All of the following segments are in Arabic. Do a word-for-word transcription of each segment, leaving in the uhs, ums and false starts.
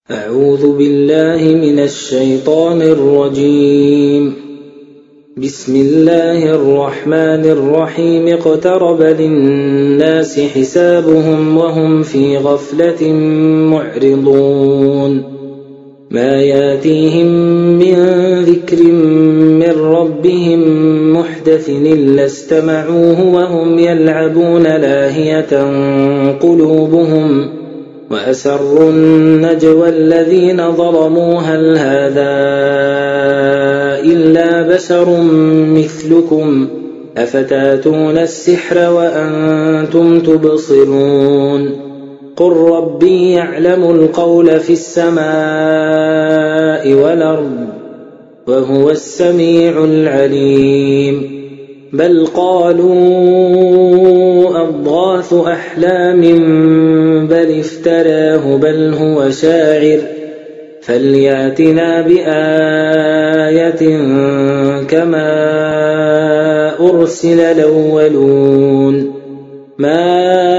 أعوذ بالله من الشيطان الرجيم. بسم الله الرحمن الرحيم. اقترب للناس حسابهم وهم في غفلة معرضون. ما ياتيهم من ذكر من ربهم محدث إلا استمعوه وهم يلعبون لاهية قلوبهم وأسروا النجوى الذين ظلموا هل هذا إلا بشر مثلكم أفتاتون السحر وأنتم تبصرون. قل ربي يعلم القول في السماء والأرض وهو السميع العليم. بل قالوا أضغاث أحلام بل افتراه بل هو شاعر فلياتنا بآية كما أرسل الأولون. ما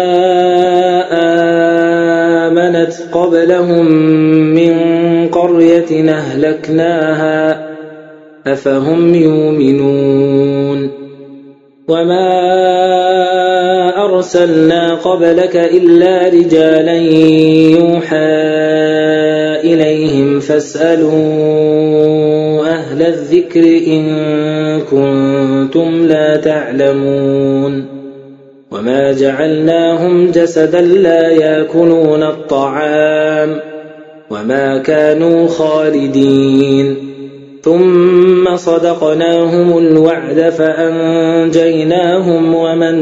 آمنت قبلهم من قرية أهلكناها أفهم يؤمنون. وما أرسلنا قبلك إلا رجالا يوحى إليهم فاسألوا أهل الذكر إن كنتم لا تعلمون. وما جعلناهم جسدا لا يأكلون الطعام وما كانوا خالدين. ثم صدقناهم الوعد فأنجيناهم ومن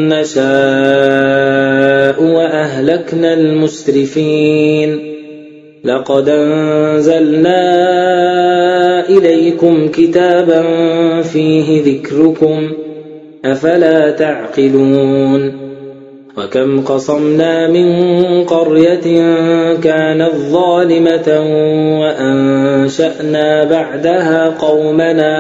نشاء وأهلكنا المسرفين. لقد أنزلنا إليكم كتابا فيه ذكركم أفلا تعقلون. وكم قصمنا من قرية كانت ظالمة وأنشأنا بعدها قومنا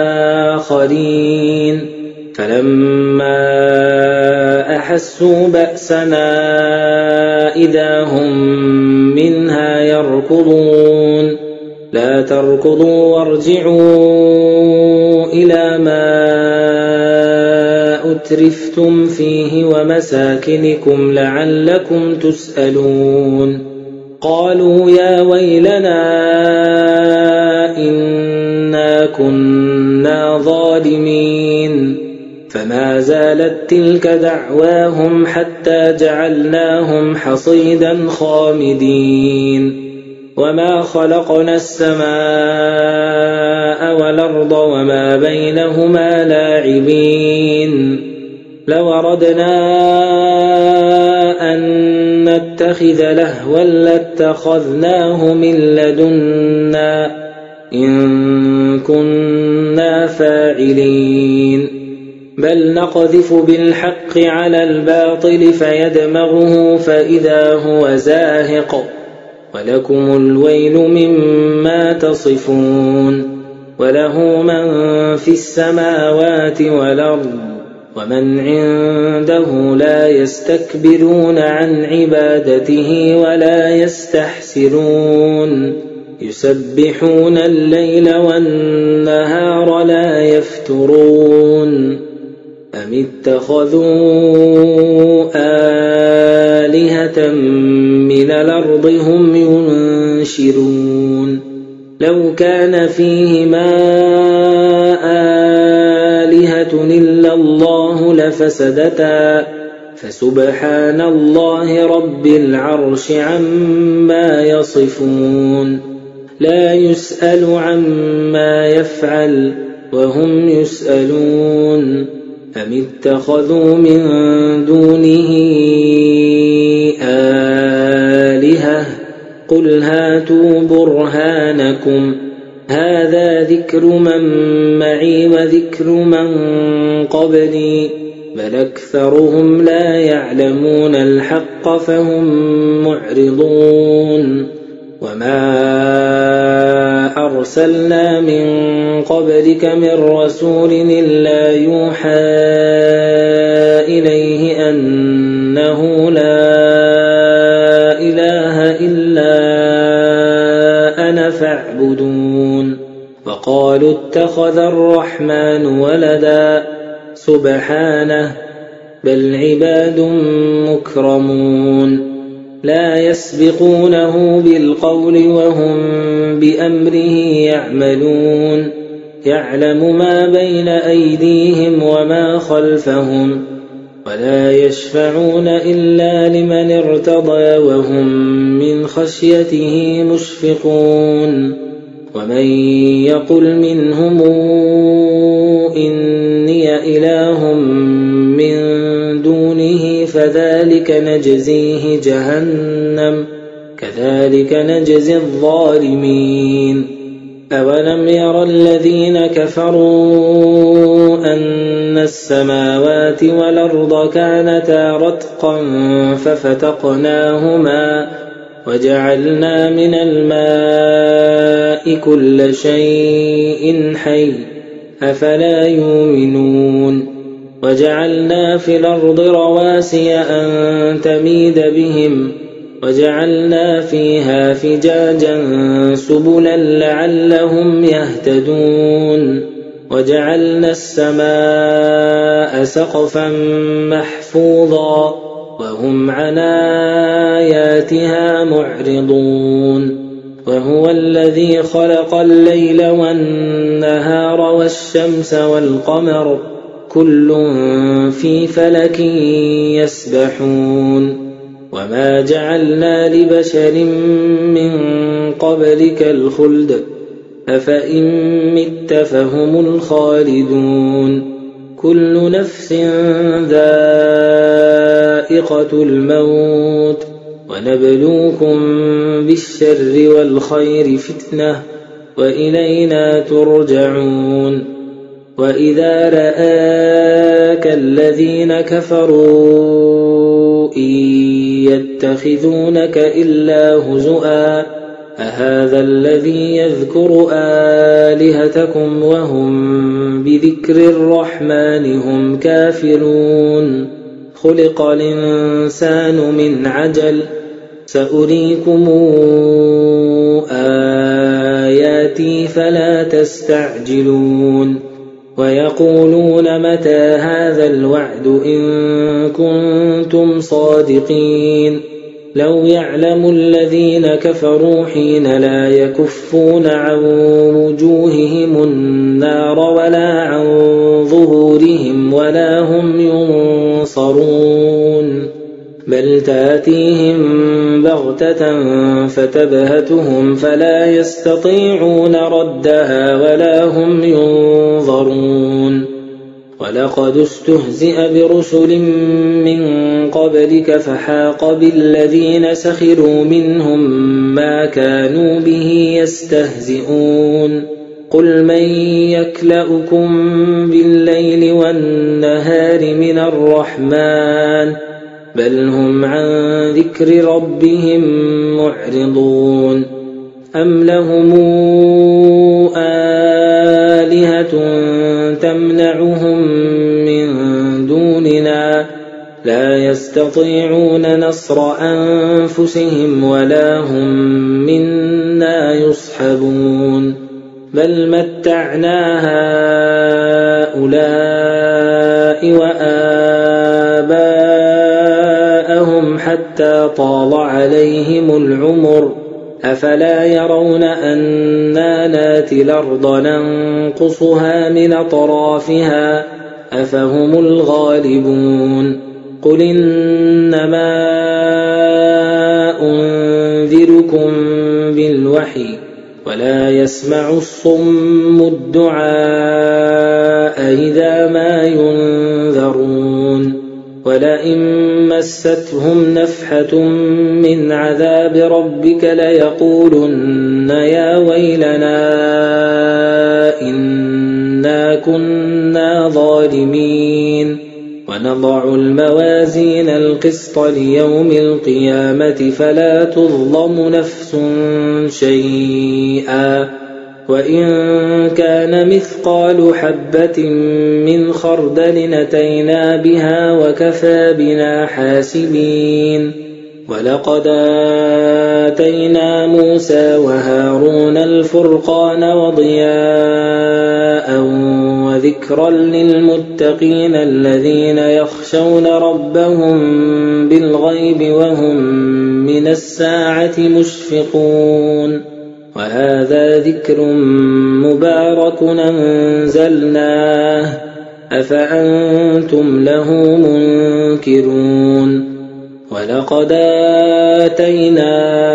آخرين فلما أحسوا بأسنا إذا هم منها يركضون. لا تركضوا وارجعوا إلى ما أترفتم فيه ومساكنكم لعلكم تسألون. قالوا يا ويلنا إنا كنا ظالمين. فما زالت تلك دعواهم حتى جعلناهم حصيدا خامدين. وما خلقنا السماء والأرض وما بينهما لاعبين. لو أردنا أن نتخذ لهوا لاتخذناه من لدنا إن كنا فاعلين. بل نقذف بالحق على الباطل فيدمغه فإذا هو زاهق ولكم الويل مما تصفون. وله من في السماوات والأرض ومن عنده لا يستكبرون عن عبادته ولا يستحسرون. يسبحون الليل والنهار لا يفترون. أم اتخذوا آلهة من الأرض هم ينشرون. لو كان فيهما آلهة إلا الله لفسدتا فسبحان الله رب العرش عما يصفون. لا يسأل عما يفعل وهم يسألون. أم اتخذوا من دونه آلهة قل هاتوا برهانكم هذا ذكر من معي وذكر من قبلي بل أكثرهم لا يعلمون الحق فهم معرضون. وما أرسلنا من قبلك من رسول إلا يوحى إليه أنه لا إله إلا فاعبدون وقالوا اتخذ الرحمن ولدا سبحانه بل عباد مكرمون لا يسبقونه بالقول وهم بأمره يعملون يعلم ما بين أيديهم وما خلفهم ولا يشفعون إلا لمن ارتضى وهم من خشيته مشفقون ومن يقل منهم إني إله من دونه فذلك نجزيه جهنم كذلك نجزي الظالمين أولم ير الذين كفروا أن السماوات والأرض كانتا رتقا ففتقناهما وجعلنا من الماء كل شيء حي أفلا يؤمنون وجعلنا في الأرض رواسي أن تميد بهم وجعلنا فيها فجاجا سبلا لعلهم يهتدون وجعلنا السماء سقفا محفوظا وهم عن آياتها معرضون وهو الذي خلق الليل والنهار والشمس والقمر كل في فلك يسبحون وما جعلنا لبشر من قبلك الخلد أفإن مت فهم الخالدون كل نفس ذائقة الموت ونبلوكم بالشر والخير فتنة وإلينا ترجعون وإذا رآك الذين كفروا إن يتخذونك إلا هزؤا أهذا الذي يذكر آلهتكم وهم بذكر الرحمن هم كافرون خلق الإنسان من عجل سأريكم آياتي فلا تستعجلون ويقولون متى هذا الوعد إن كنتم صادقين لو يعلم الذين كفروا حين لا يكفون عن وجوههم النار ولا عن ظهورهم ولا هم ينصرون بل تأتيهم بغتة فتبهتهم فلا يستطيعون ردها ولا هم ينظرون ولقد استهزئ برسل من قبلك فحاق بالذين سخروا منهم ما كانوا به يستهزئون قل من يكلؤكم بالليل والنهار من الرحمن بل هم عن ذكر ربهم معرضون أم لهم آلهة تمنعهم من دوننا لا يستطيعون نصر أنفسهم ولا هم منا يصحبون بل متعنا هؤلاء وآباءهم حتى طال عليهم العمر أفلا يرون أنا ناتي الأرض ننقصها من أطرافها أفهم الغالبون قل إنما أنذركم بالوحي ولا يسمع الصم الدعاء إذا ما ينذرون ولئن مستهم نفحة من عذاب ربك ليقولن يا ويلنا إنا كنا ظالمين ونضع الموازين القسط ليوم القيامة فلا تظلم نفس شيئا وإن كان مثقال حبة من خردل أتينا بها وكفى بنا حاسبين ولقد آتينا موسى وهارون الفرقان وضياء وذكرا للمتقين الذين يخشون ربهم بالغيب وهم من الساعة مشفقون وهذا ذكر مبارك أنزلناه أفأنتم له منكرون ولقد آتينا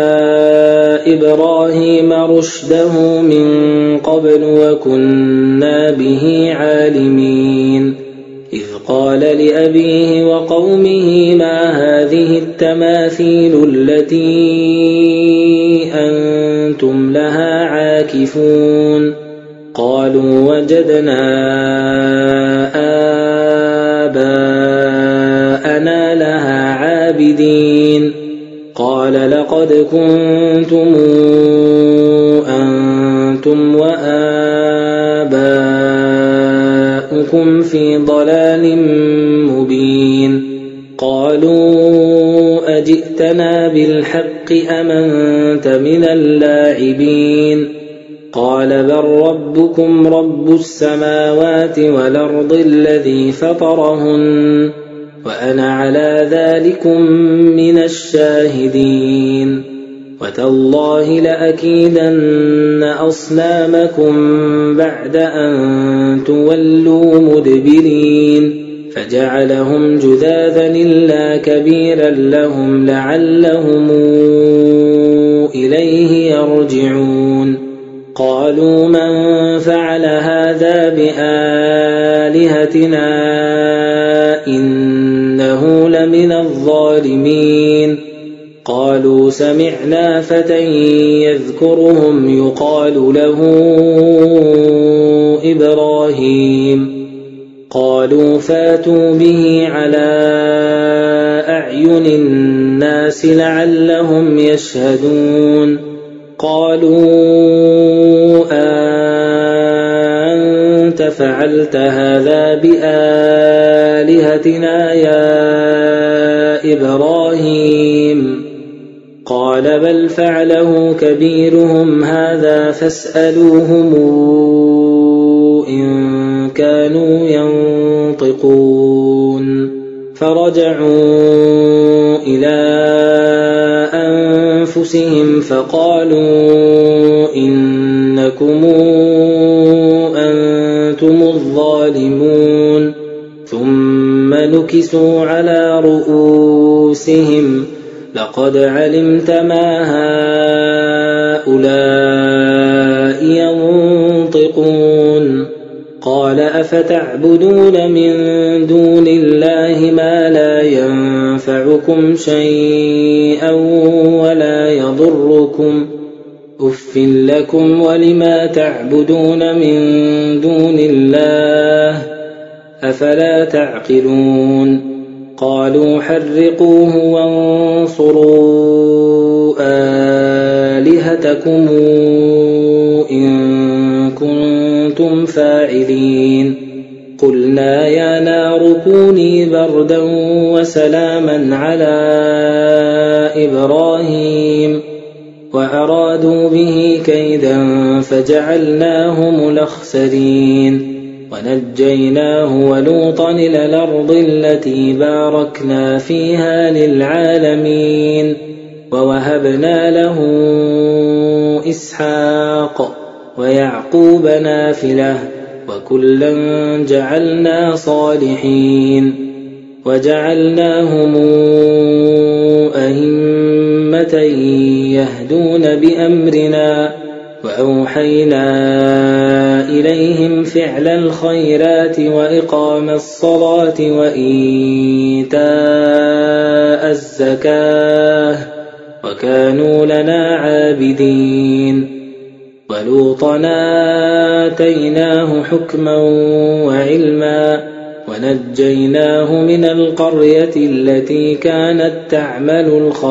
إبراهيم رشده من قبل وكنا به عالمين إذ قال لأبيه وقومه ما هذه التماثيل التي أنتم لها عاكفون قالوا وجدنا آباءنا لها عابدين قال لقد كنتم أنتم وآباؤكم في ضلال مبين قالوا أجئتنا بالحق أم أنت من اللاعبين قال بل ربكم رب السماوات والأرض الذي فطرهن وأنا على ذلكم من الشاهدين وتالله لأكيدن أصنامكم بعد أن تولوا مدبرين فجعلهم جذاذا إلا كبيرا لهم لعلهم إليه يرجعون قالوا من فعل هذا بآلهتنا إنه لمن الظالمين قالوا سمعنا فتى يذكرهم يقال له إبراهيم قالوا فاتوا به على أعين الناس لعلهم يشهدون قالوا أنت فعلت هذا بآلهتنا يا إبراهيم قال بل فعله كبيرهم هذا فاسألوهم إن كانوا ينطقون فرجعوا إلى أنفسهم فقالوا إنكم أنتم الظالمون ثم نكسوا على رؤوسهم لقد علمت ما هؤلاء ينطقون قال أفتعبدون من دون الله ما لا ينفعكم شيئا ولا يضركم أف لكم ولما تعبدون من دون الله أفلا تعقلون قالوا حرقوه وانصروا آلهتكم إن كنتم فاعلين قلنا يا نار كوني بردا وسلاما على إبراهيم وأرادوا به كيدا فجعلناهم الأخسرين ونجيناه ولوطا إلى الأرض التي باركنا فيها للعالمين ووهبنا له إسحاق ويعقوب نافلة وكلا جعلنا صالحين وجعلناهم أئمة يهدون بأمرنا وأوحينا إليهم فعل الخيرات وإقام الصلاة وإيتاء الزكاة وكانوا لنا عابدين ولوطا آتيناه حكما وعلما ونجيناه من القرية التي كانت تعمل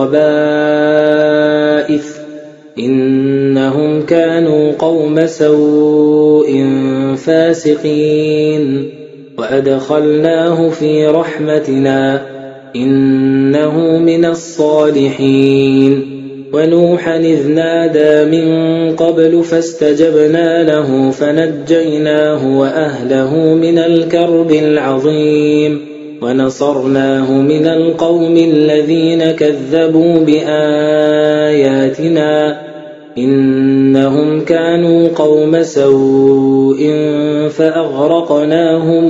الخبائث إنهم كانوا قوم سوء فاسقين وأدخلناه في رحمتنا إنه من الصالحين ونوحا إذ نادى من قبل فاستجبنا له فنجيناه وأهله من الكرب العظيم ونصرناه من القوم الذين كذبوا بآياتنا إنهم كانوا قوم سوء فأغرقناهم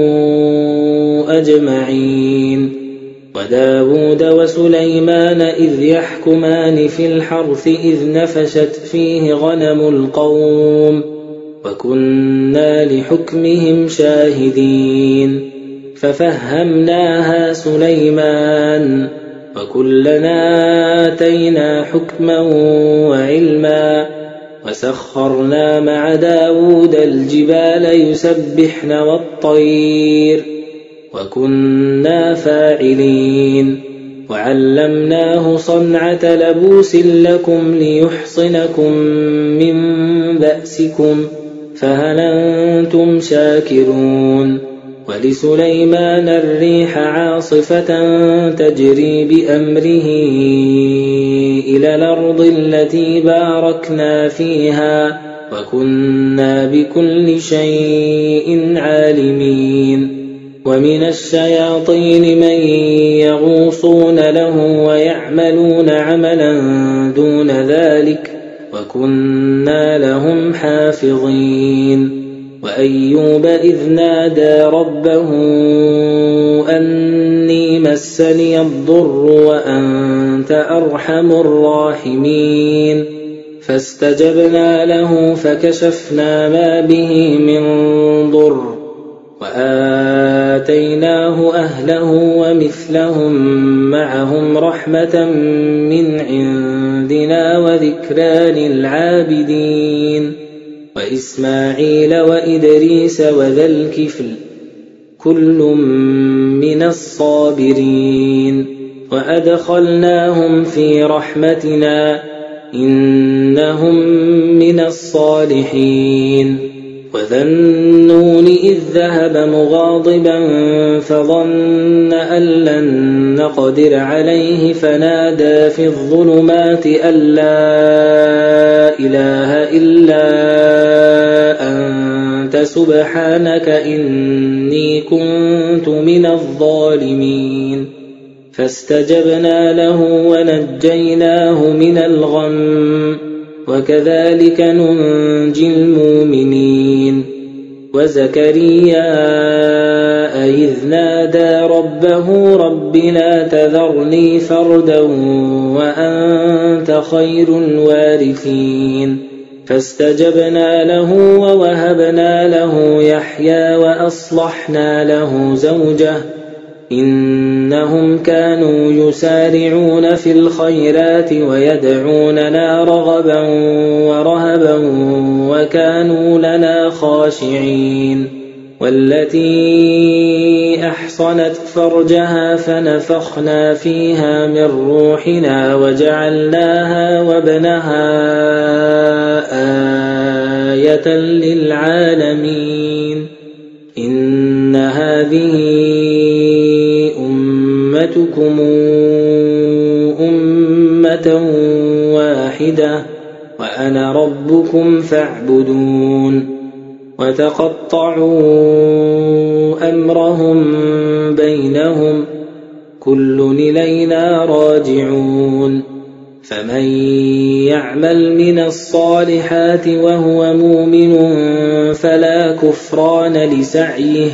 أجمعين وداود وسليمان إذ يحكمان في الحرث إذ نفشت فيه غنم القوم وكنا لحكمهم شاهدين ففهمناها سليمان وكلنا آتينا حكما وعلما وسخرنا مع داود الجبال يسبحن والطير وكنا فاعلين وعلمناه صنعة لبوس لكم ليحصنكم من بأسكم فهل أنتم شاكرون ولسليمان الريح عاصفة تجري بأمره إلى الأرض التي باركنا فيها وكنا بكل شيء عالمين ومن الشياطين من يغوصون له ويعملون عملا دون ذلك وكنا لهم حافظين وأيوب إذ نادى ربه أني مسني الضر وأنت أرحم الراحمين فاستجبنا له فكشفنا ما به من ضر وآتيناه أهله ومثلهم معهم رحمة من عندنا وذكرى للعابدين وإسماعيل وإدريس وذا الكفل كل من الصابرين وأدخلناهم في رحمتنا إنهم من الصالحين وذا النون إذ ذهب مغاضبا فظن أن لن نقدر عليه فنادى في الظلمات أن لا إله إلا أنت سبحانك إني كنت من الظالمين فاستجبنا له ونجيناه من الغم وكذلك ننجي المؤمنين وزكريا إذ نادى ربه رب لا تذرني فردا وأنت خير الوارثين فاستجبنا له ووهبنا له يحيى وأصلحنا له زوجه إنهم كانوا يسارعون في الخيرات ويدعوننا رغبا ورهبا وكانوا لنا خاشعين والتي أحصنت فرجها فنفخنا فيها من روحنا وجعلناها وابنها آية للعالمين إن هذه أمتكم أمة واحدة وأنا ربكم فاعبدون وتقطعوا أمرهم بينهم كل إلينا راجعون فمن يعمل من الصالحات وهو مؤمن فلا كفران لسعيه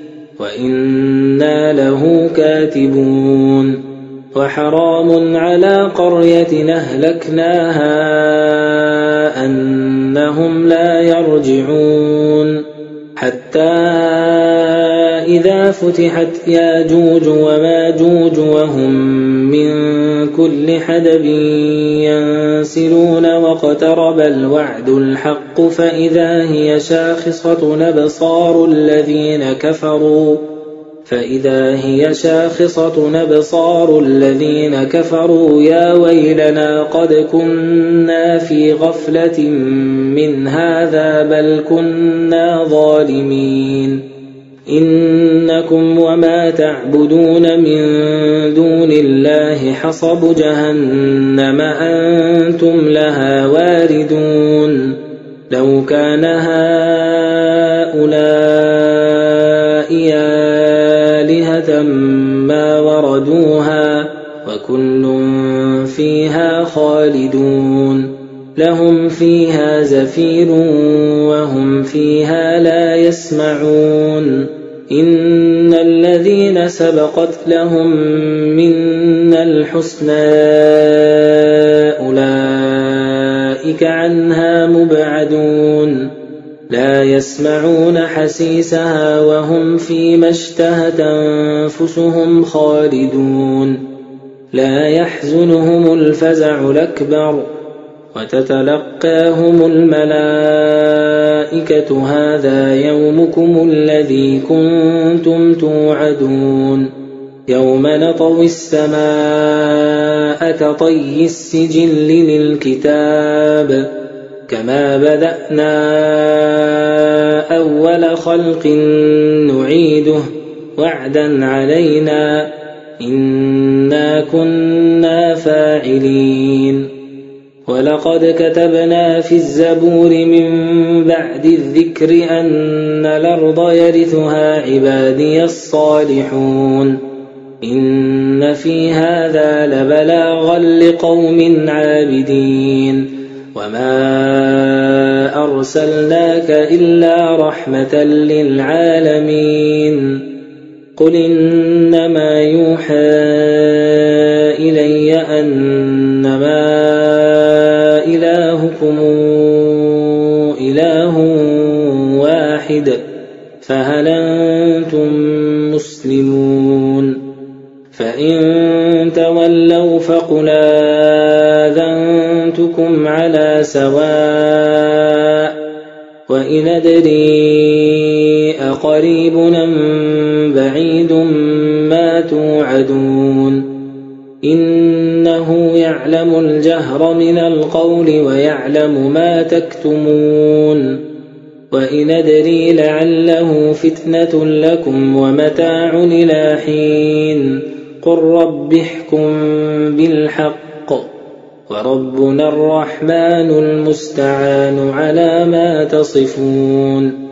وإنا له كاتبون وحرام على قرية أهلكناها أنهم لا يرجعون حتى إذا فتحت ياجوج وماجوج وهم من كل حدب ينسلون واقترب الوعد الحق فإذا هي شاخصة أبصار الذين كفروا فإذا هي شاخصة أبصار الذين كفروا يا ويلنا قد كنا في غفلة من هذا بل كنا ظالمين إنكم وما تعبدون من دون الله حصب جهنم أنتم لها واردون لو كان هؤلاء آلهة ما وردوها وكل فيها خالدون لهم فيها زفير وهم فيها لا يسمعون إن الذين سبقت لهم منا الحسنى أولئك عنها مبعدون لا يسمعون حسيسها وهم فيما اشتهت أنفسهم خالدون لا يحزنهم الفزع الأكبر وتتلقاهم الملائكة هذا يومكم الذي كنتم توعدون يوم نطوي السماء كطي السجل للكتاب كما بدأنا أول خلق نعيده وعدا علينا إنا كنا فاعلين ولقد كتبنا في الزبور من بعد الذكر أن الأرض يرثها عبادي الصالحون إن في هذا لبلاغا لقوم عابدين وما أرسلناك إلا رحمة للعالمين قل إنما يوحى إلي أنما إلهكم إله واحد فهل أنتم مسلمون فإن تولوا فقل آذنتكم على سواء وإن أدري أقريب أم بعيد ما توعدون إنه يعلم الجهر من القول ويعلم ما تكتمون وإن أدري لعله فتنة لكم ومتاع إلى حين قل رب احكم بالحق وربنا الرحمن المستعان على ما تصفون